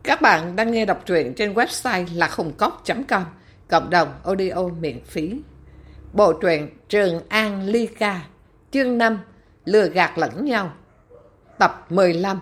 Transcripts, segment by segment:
Các bạn đang nghe đọc truyện trên website lạchungcốc.com, cộng đồng audio miễn phí. Bộ truyện Trường An Ly Ca, chương 5, Lừa gạt lẫn nhau, tập 15.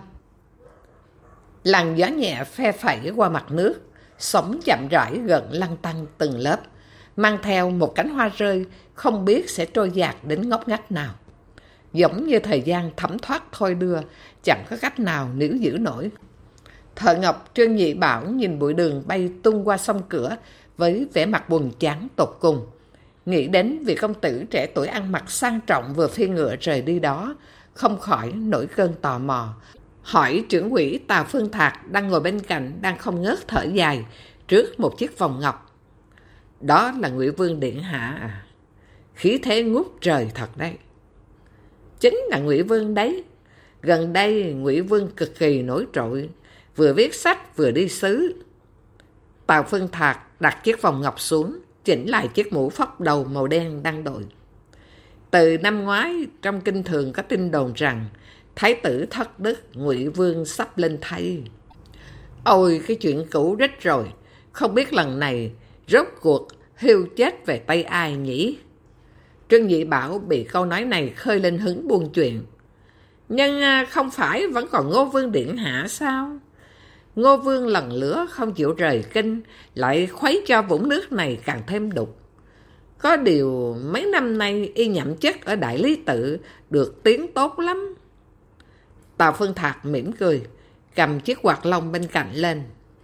Làn gió nhẹ phe phẩy qua mặt nước, sóng chậm rãi gần lăn tăn từng lớp, mang theo một cánh hoa rơi không biết sẽ trôi dạt đến ngóc ngách nào. Giống như thời gian thấm thoát thôi đưa, chẳng có cách nào níu giữ nổi. Thợ Ngọc Trương Nhị Bảo nhìn bụi đường bay tung qua sông Cửa với vẻ mặt buồn chán tột cùng. Nghĩ đến vị công tử trẻ tuổi ăn mặc sang trọng vừa phi ngựa rời đi đó, không khỏi nổi cơn tò mò. Hỏi trưởng quỹ Tào Phương Thạc đang ngồi bên cạnh đang không ngớt thở dài trước một chiếc vòng ngọc. Đó là Ngụy Vương điện hạ à? Khí thế ngút trời thật đấy. Chính là Ngụy Vương đấy. Gần đây Ngụy Vương cực kỳ nổi trội, vừa viết sách vừa đi sứ. Tào Phương Thạc đặt chiếc vòng ngọc xuống, chỉnh lại chiếc mũ phóc đầu màu đen đang đội. Từ năm ngoái, trong kinh thường có tin đồn rằng Thái tử thất đức Ngụy Vương sắp lên thay. Ôi, cái chuyện cũ rích rồi, không biết lần này rốt cuộc Hiêu chết về tay ai nhỉ? Trương Nhị Bảo bị câu nói này khơi lên hứng buôn chuyện. Nhưng không phải vẫn còn Ngô Vương điện hạ sao? Ngô Vương lần lữa không chịu rời kinh, lại khuấy cho vũng nước này càng thêm đục. Có điều mấy năm nay y nhậm chức ở Đại Lý Tự được tiếng tốt lắm. Tào Phương Thạc mỉm cười, cầm chiếc quạt lông bên cạnh lên.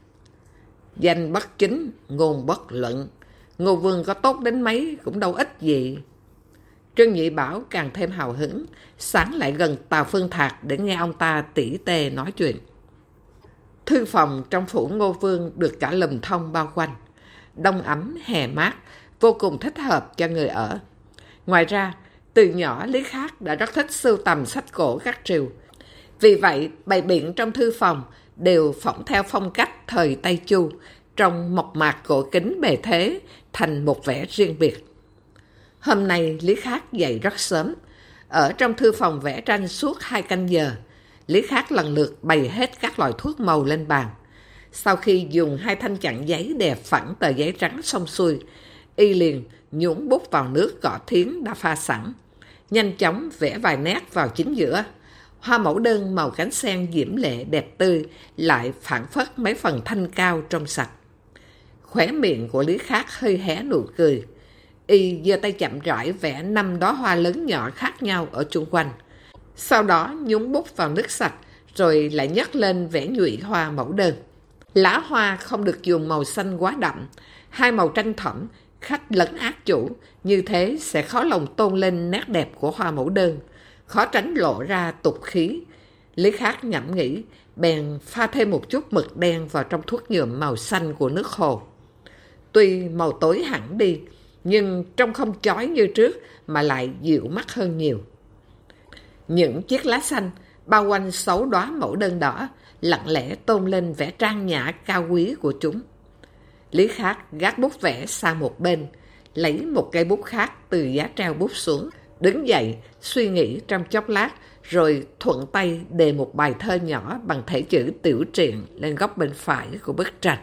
Danh bất chính, ngôn bất luận. Ngô Vương có tốt đến mấy cũng đâu ích gì. Trương Nhị Bảo càng thêm hào hứng, sán lại gần Tào Phương Thạc để nghe ông ta tỉ tê nói chuyện. Thư phòng trong phủ Ngô Vương được cả lùm thông bao quanh. Đông ấm, hè mát, vô cùng thích hợp cho người ở. Ngoài ra, từ nhỏ Lý Khắc đã rất thích sưu tầm sách cổ các triều. Vì vậy, bày biện trong thư phòng đều phỏng theo phong cách thời Tây Chu, trong mộc mạc cổ kính bề thế, thành một vẻ riêng biệt. Hôm nay Lý Khắc dậy rất sớm. Ở trong thư phòng vẽ tranh suốt 2 canh giờ, Lý Khắc lần lượt bày hết các loại thuốc màu lên bàn. Sau khi dùng 2 thanh chặn giấy đè phẳng tờ giấy trắng xong xuôi, y liền nhúng bút vào nước gõ thiến đã pha sẵn. Nhanh chóng vẽ vài nét vào chính giữa. Hoa mẫu đơn màu cánh sen diễm lệ đẹp tươi, lại phản phất mấy phần thanh cao trong sạch. Khóe miệng của Lý Khắc hơi hé nụ cười. Y giơ tay chậm rãi vẽ 5 đóa hoa lớn nhỏ khác nhau ở chung quanh. Sau đó nhúng bút vào nước sạch, rồi lại nhấc lên vẽ nhụy hoa mẫu đơn. Lá hoa không được dùng màu xanh quá đậm, 2 màu tranh thẫm, khách lẫn ác chủ, như thế sẽ khó lòng tôn lên nét đẹp của hoa mẫu đơn, khó tránh lộ ra tục khí. Lý Khắc ngẫm nghĩ, bèn pha thêm một chút mực đen vào trong thuốc nhuộm màu xanh của nước hồ. Tuy màu tối hẳn đi, nhưng trông không chói như trước mà lại dịu mắt hơn nhiều. Những chiếc lá xanh bao quanh 6 đóa mẫu đơn đỏ, lặng lẽ tôn lên vẻ trang nhã cao quý của chúng. Lý Khắc gác bút vẽ sang một bên, lấy một cây bút khác từ giá treo bút xuống, đứng dậy suy nghĩ trong chốc lát, rồi thuận tay đề một bài thơ nhỏ bằng thể chữ tiểu truyện lên góc bên phải của bức tranh.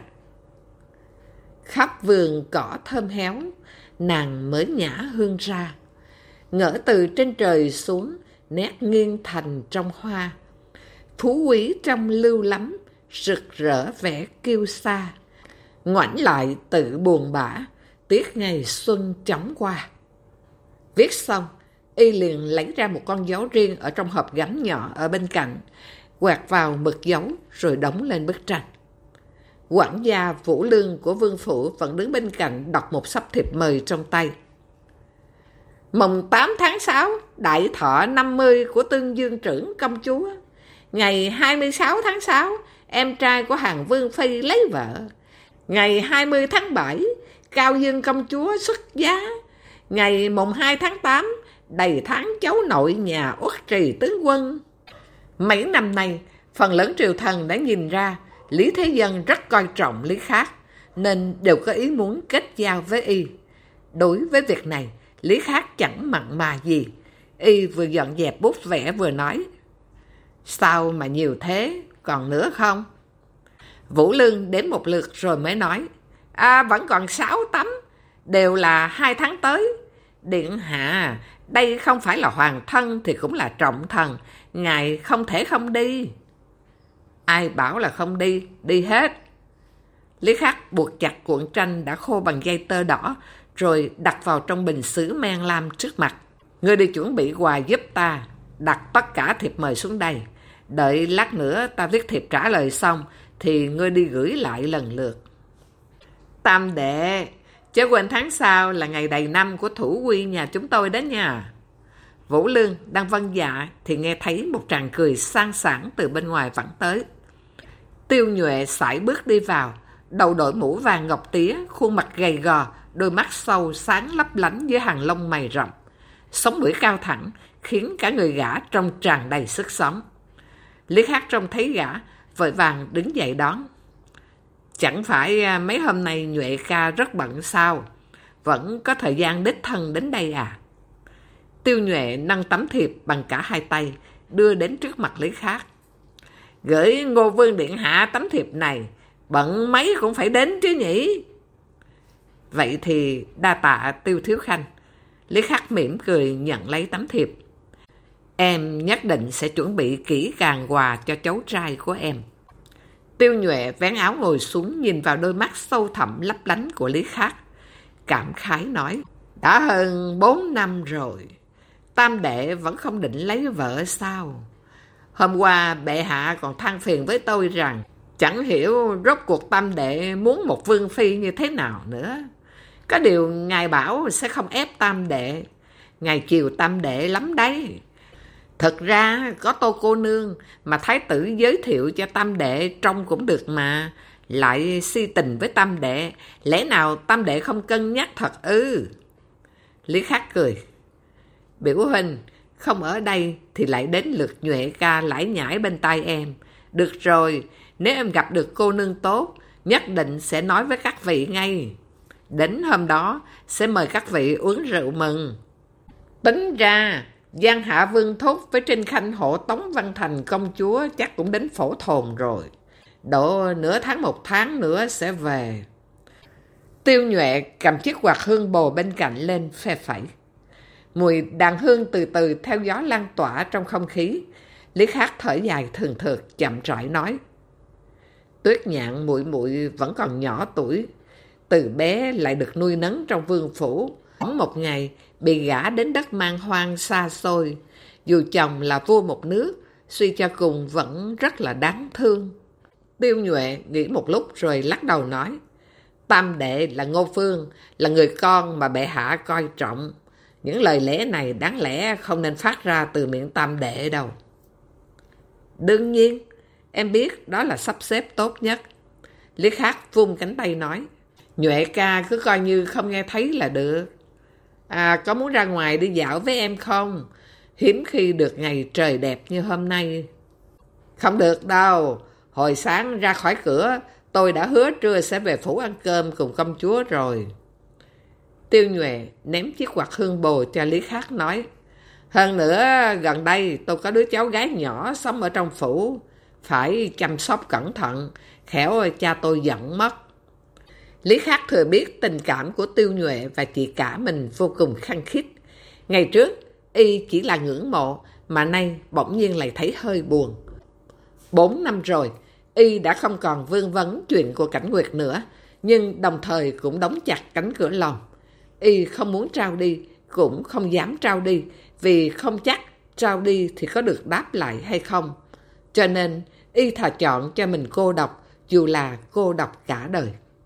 Khắp vườn cỏ thơm héo, nàng mới nhả hương ra. Ngỡ từ trên trời xuống, nét nghiêng thành trong hoa. Phú quý trong lưu lắm, rực rỡ vẻ kiêu sa. Ngoảnh lại tự buồn bã, tiếc ngày xuân chóng qua. Viết xong, y liền lấy ra một con dấu riêng ở trong hộp gấm nhỏ ở bên cạnh, quẹt vào mực dấu rồi đóng lên bức tranh. Quản gia Vũ Lương của Vương Phủ vẫn đứng bên cạnh đọc một sắp thiệp mời trong tay. Mùng 8 tháng 6, đại thọ 50 của Tương Dương trưởng công chúa. Ngày 26 tháng 6, em trai của Hàn Vương Phi lấy vợ. Ngày 20 tháng 7, Cao Dương công chúa xuất giá. Ngày mùng 2 tháng 8, đầy tháng cháu nội nhà Uất Trì tướng quân. Mấy năm nay, phần lớn triều thần đã nhìn ra Lý Thế Dân rất coi trọng Lý Khắc, nên đều có ý muốn kết giao với y. Đối với việc này, Lý Khắc chẳng mặn mà gì. Y vừa dọn dẹp bút vẽ vừa nói. Sao mà nhiều thế, còn nữa không? Vũ Lương đếm một lượt rồi mới nói, vẫn còn 6 tấm, đều là 2 tháng tới. Điện hạ, đây không phải là hoàng thân thì cũng là trọng thần, ngài không thể không đi. Ai bảo là không đi, đi hết. Lý Khắc buộc chặt cuộn tranh đã khô bằng dây tơ đỏ, rồi đặt vào trong bình sứ men lam trước mặt. Ngươi đi chuẩn bị quà giúp ta, đặt tất cả thiệp mời xuống đây. Đợi lát nữa ta viết thiệp trả lời xong, thì ngươi đi gửi lại lần lượt. Tam đệ, chớ quên tháng sau là ngày đầy năm của thủ quy nhà chúng tôi đó nha. Vũ Lương đang vâng dạ thì nghe thấy một tràng cười sang sảng từ bên ngoài vẳng tới. Tiêu Nhuệ sải bước đi vào, đầu đội mũ vàng ngọc tía, khuôn mặt gầy gò, đôi mắt sâu sáng lấp lánh dưới hàng lông mày rậm. Sống mũi cao thẳng, khiến cả người gã trông tràn đầy sức sống. Lý Khắc trông thấy gã, vội vàng đứng dậy đón. Chẳng phải mấy hôm nay Nhuệ ca rất bận sao? Vẫn có thời gian đích thân đến đây à? Tiêu Nhuệ nâng tấm thiệp bằng cả hai tay, đưa đến trước mặt Lý Khắc. Gửi Ngô Vương điện hạ tấm thiệp này, bận mấy cũng phải đến chứ nhỉ? Vậy thì đa tạ Tiêu thiếu khanh. Lý Khắc mỉm cười nhận lấy tấm thiệp. Em nhất định sẽ chuẩn bị kỹ càng quà cho cháu trai của em. Tiêu Nhuệ vén áo ngồi xuống, nhìn vào đôi mắt sâu thẳm lấp lánh của Lý Khắc, cảm khái nói, đã hơn 4 năm rồi, tam đệ vẫn không định lấy vợ sao? Hôm qua bệ hạ còn than phiền với tôi rằng chẳng hiểu rốt cuộc tam đệ muốn một vương phi như thế nào nữa. Có điều ngài bảo sẽ không ép tam đệ, ngài chiều tam đệ lắm đấy. Thật ra có Tô cô nương mà thái tử giới thiệu cho tam đệ trông cũng được mà, lại si tình với tam đệ, lẽ nào tam đệ không cân nhắc thật ư? Lý Khắc cười. Biểu huynh không ở đây thì lại đến lượt Nhuệ ca lải nhải bên tai em. Được rồi, nếu em gặp được cô nương tốt, nhất định sẽ nói với các vị ngay. Đến hôm đó sẽ mời các vị uống rượu mừng. Tính ra Giang Hạ Vương Thúc với Trinh Khanh hộ tống Văn Thành công chúa chắc cũng đến Phổ Thồn rồi. Độ nửa tháng 1 tháng nữa sẽ về. Tiêu Nhuệ cầm chiếc quạt hương bồ bên cạnh lên phe phẩy. Mùi đàn hương từ từ theo gió lan tỏa trong không khí. Lý Khắc thở dài thường thượt chậm rãi nói. Tuyết Nhạn muội muội vẫn còn nhỏ tuổi, từ bé lại được nuôi nấng trong vương phủ. Một ngày bị gả đến đất man hoang xa xôi, dù chồng là vua một nước, suy cho cùng vẫn rất là đáng thương. Tiêu Nhuệ nghĩ một lúc rồi lắc đầu nói, tam đệ là Ngô Phương, là người con mà bệ hạ coi trọng. Những lời lẽ này đáng lẽ không nên phát ra từ miệng tam đệ đâu. Đương nhiên, em biết đó là sắp xếp tốt nhất. Lý Khắc vung cánh tay nói, Nhuệ ca cứ coi như không nghe thấy là được. Có muốn ra ngoài đi dạo với em không? Hiếm khi được ngày trời đẹp như hôm nay. Không được đâu. Hồi sáng ra khỏi cửa, tôi đã hứa trưa sẽ về phủ ăn cơm cùng công chúa rồi. Tiêu Nhuệ ném chiếc quạt hương bồ cho Lý Khắc nói, hơn nữa gần đây tôi có đứa cháu gái nhỏ sống ở trong phủ, phải chăm sóc cẩn thận, khéo cha tôi giận mất. Lý Khắc thừa biết tình cảm của Tiêu Nhuệ và chị cả mình vô cùng khăng khít. Ngày trước, y chỉ là ngưỡng mộ, mà nay bỗng nhiên lại thấy hơi buồn. 4 năm rồi, y đã không còn vương vấn chuyện của Cảnh Nguyệt nữa, nhưng đồng thời cũng đóng chặt cánh cửa lòng. Y không muốn trao đi, cũng không dám trao đi, vì không chắc trao đi thì có được đáp lại hay không. Cho nên, y thà chọn cho mình cô độc, dù là cô độc cả đời.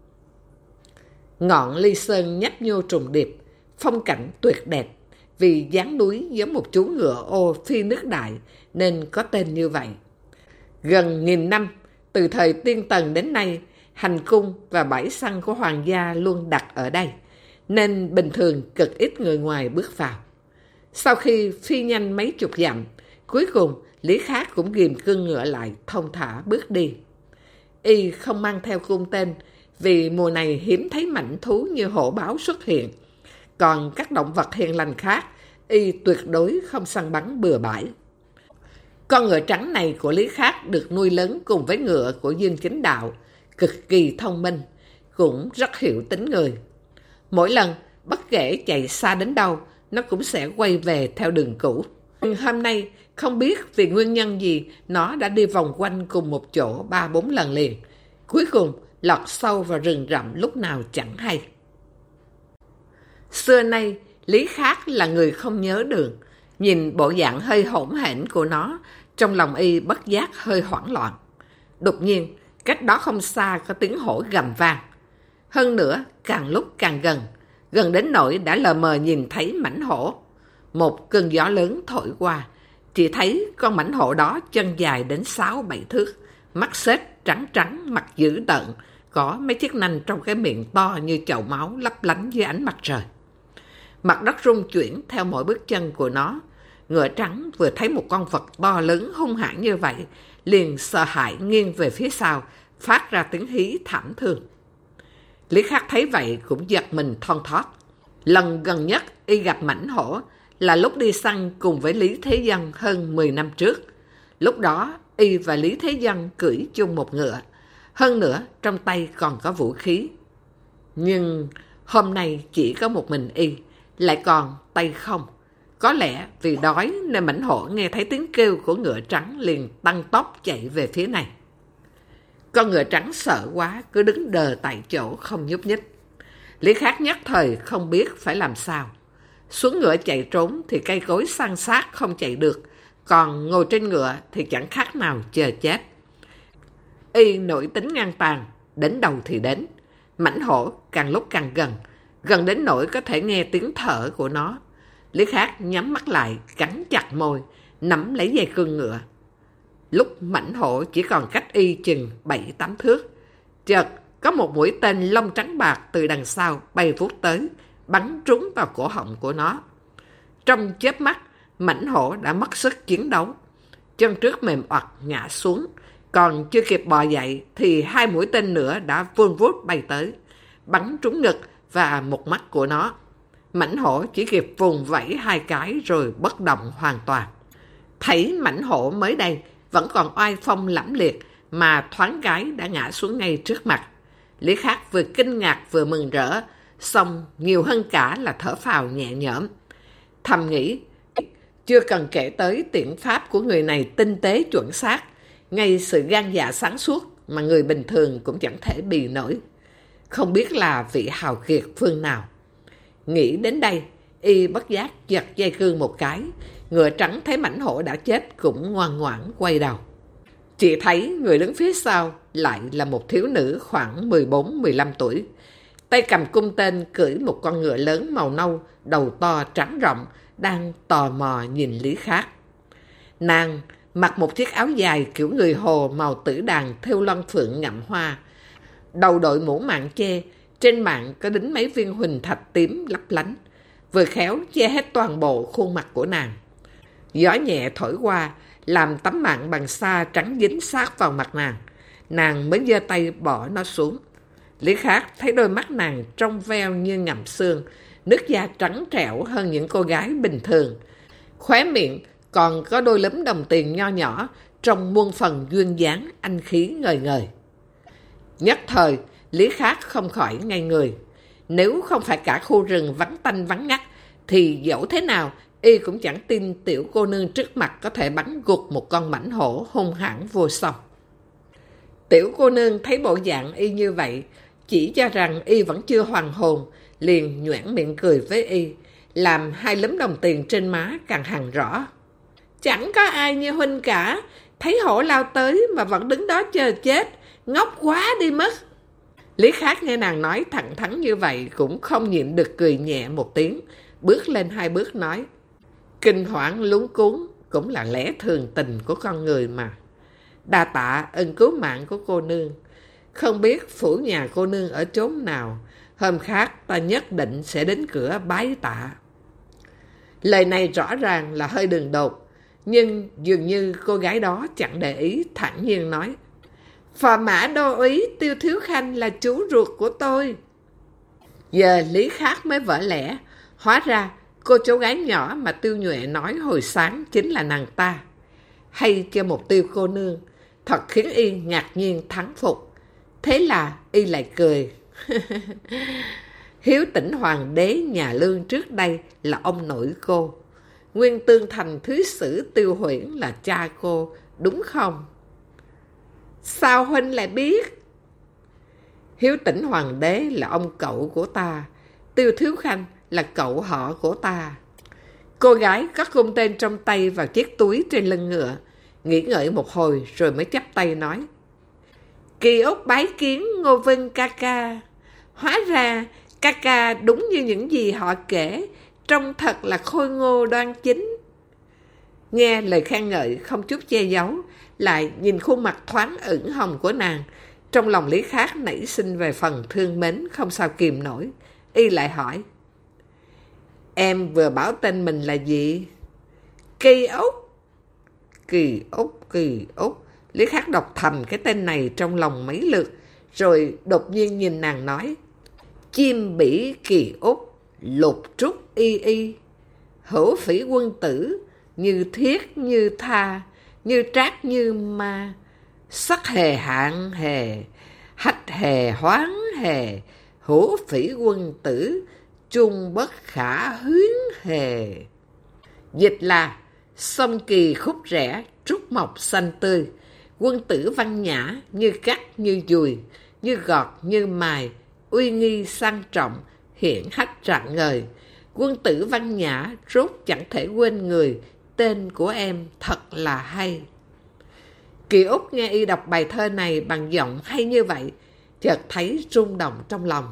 Ngọn ly sơn nhấp nhô trùng điệp, phong cảnh tuyệt đẹp, vì dáng núi giống một chú ngựa ô phi nước đại nên có tên như vậy. Gần 1000 năm, từ thời Tiên Tần đến nay, hành cung và bãi săn của hoàng gia luôn đặt ở đây, nên bình thường cực ít người ngoài bước vào. Sau khi phi nhanh mấy chục dặm, cuối cùng Lý Khắc cũng ghìm cương ngựa lại thong thả bước đi. Y không mang theo cung tên, vì mùa này hiếm thấy mãnh thú như hổ báo xuất hiện. Còn các động vật hiền lành khác, y tuyệt đối không săn bắn bừa bãi. Con ngựa trắng này của Lý Khắc được nuôi lớn cùng với ngựa của Dương Chính Đạo, cực kỳ thông minh, cũng rất hiểu tính người. Mỗi lần, bất kể chạy xa đến đâu, nó cũng sẽ quay về theo đường cũ. Hôm nay, không biết vì nguyên nhân gì, nó đã đi vòng quanh cùng một chỗ 3-4 lần liền. Cuối cùng, lọt sâu vào rừng rậm lúc nào chẳng hay. Xưa nay, Lý Khắc là người không nhớ đường. Nhìn bộ dạng hơi hỗn hển của nó, trong lòng y bất giác hơi hoảng loạn. Đột nhiên, cách đó không xa có tiếng hổ gầm vang. Hơn nữa, càng lúc càng gần, gần đến nỗi đã lờ mờ nhìn thấy mãnh hổ. Một cơn gió lớn thổi qua, chỉ thấy con mãnh hổ đó chân dài đến 6-7 thước, mắt xếp trắng trắng, mặt dữ tợn, có mấy chiếc nanh trong cái miệng to như chậu máu lấp lánh dưới ánh mặt trời. Mặt đất rung chuyển theo mỗi bước chân của nó. Ngựa trắng vừa thấy một con vật to lớn hung hãn như vậy, liền sợ hãi nghiêng về phía sau, phát ra tiếng hí thảm thương. Lý Khắc thấy vậy cũng giật mình thon thót. Lần gần nhất y gặp mãnh hổ là lúc đi săn cùng với Lý Thế Dân hơn 10 năm trước. Lúc đó y và Lý Thế Dân cưỡi chung một ngựa, hơn nữa trong tay còn có vũ khí. Nhưng hôm nay chỉ có một mình y, lại còn tay không. Có lẽ vì đói nên mãnh hổ nghe thấy tiếng kêu của ngựa trắng liền tăng tốc chạy về phía này. Con ngựa trắng sợ quá, cứ đứng đờ tại chỗ không nhúc nhích. Lý Khắc nhất thời không biết phải làm sao. Xuống ngựa chạy trốn thì cây cối san sát không chạy được, còn ngồi trên ngựa thì chẳng khác nào chờ chết. Y nổi tính ngang tàn, đến đầu thì đến. Mãnh hổ càng lúc càng gần, gần đến nỗi có thể nghe tiếng thở của nó. Lý Khắc nhắm mắt lại, cắn chặt môi, nắm lấy dây cương ngựa. Lúc mãnh hổ chỉ còn cách y chừng 7-8 thước, chợt có một mũi tên lông trắng bạc từ đằng sau bay vút tới, bắn trúng vào cổ họng của nó. Trong chớp mắt, mãnh hổ đã mất sức chiến đấu. Chân trước mềm oặt ngã xuống, còn chưa kịp bò dậy thì 2 mũi tên nữa đã vun vút bay tới, bắn trúng ngực và một mắt của nó. Mãnh hổ chỉ kịp vùng vẫy 2 cái rồi bất động hoàn toàn. Thấy mãnh hổ mới đây vẫn còn oai phong lẫm liệt mà thoáng cái đã ngã xuống ngay trước mặt. Lý Khắc vừa kinh ngạc vừa mừng rỡ, xong nhiều hơn cả là thở phào nhẹ nhõm. Thầm nghĩ, chưa cần kể tới tiện pháp của người này tinh tế chuẩn xác, ngay sự gan dạ sáng suốt mà người bình thường cũng chẳng thể bì nổi. Không biết là vị hào kiệt phương nào. Nghĩ đến đây, y bất giác giật dây cương một cái. Ngựa trắng thấy mãnh hổ đã chết cũng ngoan ngoãn quay đầu. Chỉ thấy người đứng phía sau lại là một thiếu nữ khoảng 14-15 tuổi. Tay cầm cung tên cưỡi một con ngựa lớn màu nâu, đầu to trắng rộng, đang tò mò nhìn Lý Khắc. Nàng mặc một chiếc áo dài kiểu người Hồ màu tử đàn thêu lân phượng ngậm hoa. Đầu đội mũ mạng che, trên mạng có đính mấy viên huỳnh thạch tím lấp lánh, vừa khéo che hết toàn bộ khuôn mặt của nàng. Gió nhẹ thổi qua, làm tấm mạng bằng sa trắng dính sát vào mặt nàng. Nàng mới giơ tay bỏ nó xuống. Lý Khắc thấy đôi mắt nàng trong veo như ngậm xương, nước da trắng trẻo hơn những cô gái bình thường. Khóe miệng còn có đôi lúm đồng tiền nho nhỏ, trong muôn phần duyên dáng anh khí ngời ngời. Nhất thời, Lý Khắc không khỏi ngây người. Nếu không phải cả khu rừng vắng tanh vắng ngắt, thì dẫu thế nào, y cũng chẳng tin tiểu cô nương trước mặt có thể bắn gục một con mãnh hổ hung hãn vô song. Tiểu cô nương thấy bộ dạng y như vậy, chỉ cho rằng y vẫn chưa hoàn hồn, liền nhoẻn miệng cười với y, làm 2 lúm đồng tiền trên má càng hằn rõ. Chẳng có ai như huynh cả, thấy hổ lao tới mà vẫn đứng đó chờ chết, ngốc quá đi mất. Lý Khắc nghe nàng nói thẳng thắn như vậy cũng không nhịn được cười nhẹ một tiếng, bước lên 2 bước nói, kinh hoảng luống cuống cũng là lẽ thường tình của con người mà. Đa tạ ân cứu mạng của cô nương. Không biết phủ nhà cô nương ở chốn nào, hôm khác ta nhất định sẽ đến cửa bái tạ. Lời này rõ ràng là hơi đường đột, nhưng dường như cô gái đó chẳng để ý, thản nhiên nói, phò mã đô úy Tiêu Thiếu Khanh là chú ruột của tôi. Giờ Lý Khắc mới vỡ lẽ, hóa ra cô cháu gái nhỏ mà Tiêu Nhuệ nói hồi sáng chính là nàng ta. hay cho một Tiêu cô nương, thật khiến y ngạc nhiên thán phục. Thế là y lại cười. Hiếu Tĩnh hoàng đế nhà Lương trước đây là ông nội cô. Nguyên Tương Thành thứ sử Tiêu Huyễn là cha cô, đúng không? Sao huynh lại biết? Hiếu Tĩnh hoàng đế là ông cậu của ta, Tiêu Thiếu Khanh là cậu họ của ta. Cô gái cất cung tên trong tay vào chiếc túi trên lưng ngựa, nghĩ ngợi một hồi rồi mới chắp tay nói: Kỳ Úc bái kiến Ngô Vân ca ca. Hóa ra ca ca đúng như những gì họ kể, trông thật là khôi ngô đoan chính. Nghe lời khen ngợi không chút che giấu, lại nhìn khuôn mặt thoáng ửng hồng của nàng, trong lòng Lý Khắc nảy sinh về phần thương mến không sao kìm nổi. Y lại hỏi: Em vừa bảo tên mình là gì? Kỳ Úc. Kỳ Úc, Kỳ Úc. Lý Khắc đọc thầm cái tên này trong lòng mấy lượt, rồi đột nhiên nhìn nàng nói: Chim bỉ Kỳ Úc, lục trúc y y. Hữu phỉ quân tử, như thiết như tha, như trác như ma. Sắc hề hạn hề, hách hề hoáng hề. Hữu phỉ quân tử, chung bất khả huyến hề. Dịch là: sông Kỳ khúc rẽ, trúc mọc xanh tươi. Quân tử văn nhã, như cắt như dùi, như gọt như mài, uy nghi sang trọng, hiển hách rạng ngời. Quân tử văn nhã, rốt chẳng thể quên người, tên của em thật là hay. Kỳ Úc nghe y đọc bài thơ này bằng giọng hay như vậy, chợt thấy rung động trong lòng.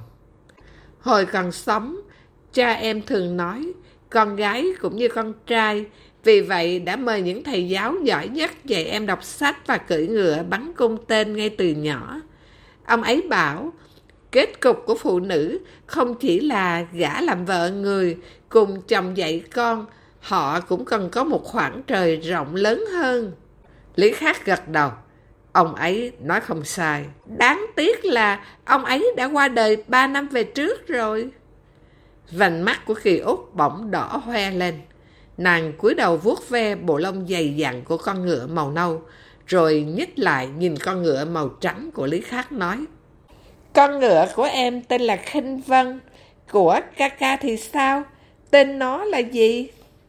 Hồi còn sống, cha em thường nói, con gái cũng như con trai, vì vậy đã mời những thầy giáo giỏi nhất dạy em đọc sách và cưỡi ngựa bắn cung tên ngay từ nhỏ. Ông ấy bảo, kết cục của phụ nữ không chỉ là gả làm vợ người, cùng chồng dạy con, họ cũng cần có một khoảng trời rộng lớn hơn. Lý Khắc gật đầu. Ông ấy nói không sai. Đáng tiếc là ông ấy đã qua đời 3 năm về trước rồi. Vành mắt của Kỳ Úc bỗng đỏ hoe lên. Nàng cúi đầu vuốt ve bộ lông dày dặn của con ngựa màu nâu, rồi nhích lại nhìn con ngựa màu trắng của Lý Khắc nói: Con ngựa của em tên là Khinh Vân, của ca ca thì sao? Tên nó là gì?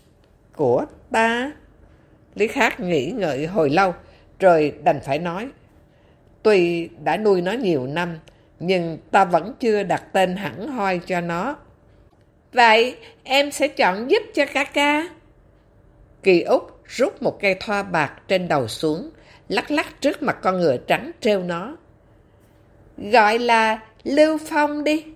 Của ta? Lý Khắc nghĩ ngợi hồi lâu, rồi đành phải nói: Tuy đã nuôi nó nhiều năm, nhưng ta vẫn chưa đặt tên hẳn hoi cho nó. Vậy em sẽ chọn giúp cho ca ca. Kỳ Úc rút một cây thoa bạc trên đầu xuống, lắc lắc trước mặt con ngựa trắng trêu nó. Gọi là Lưu Phong đi.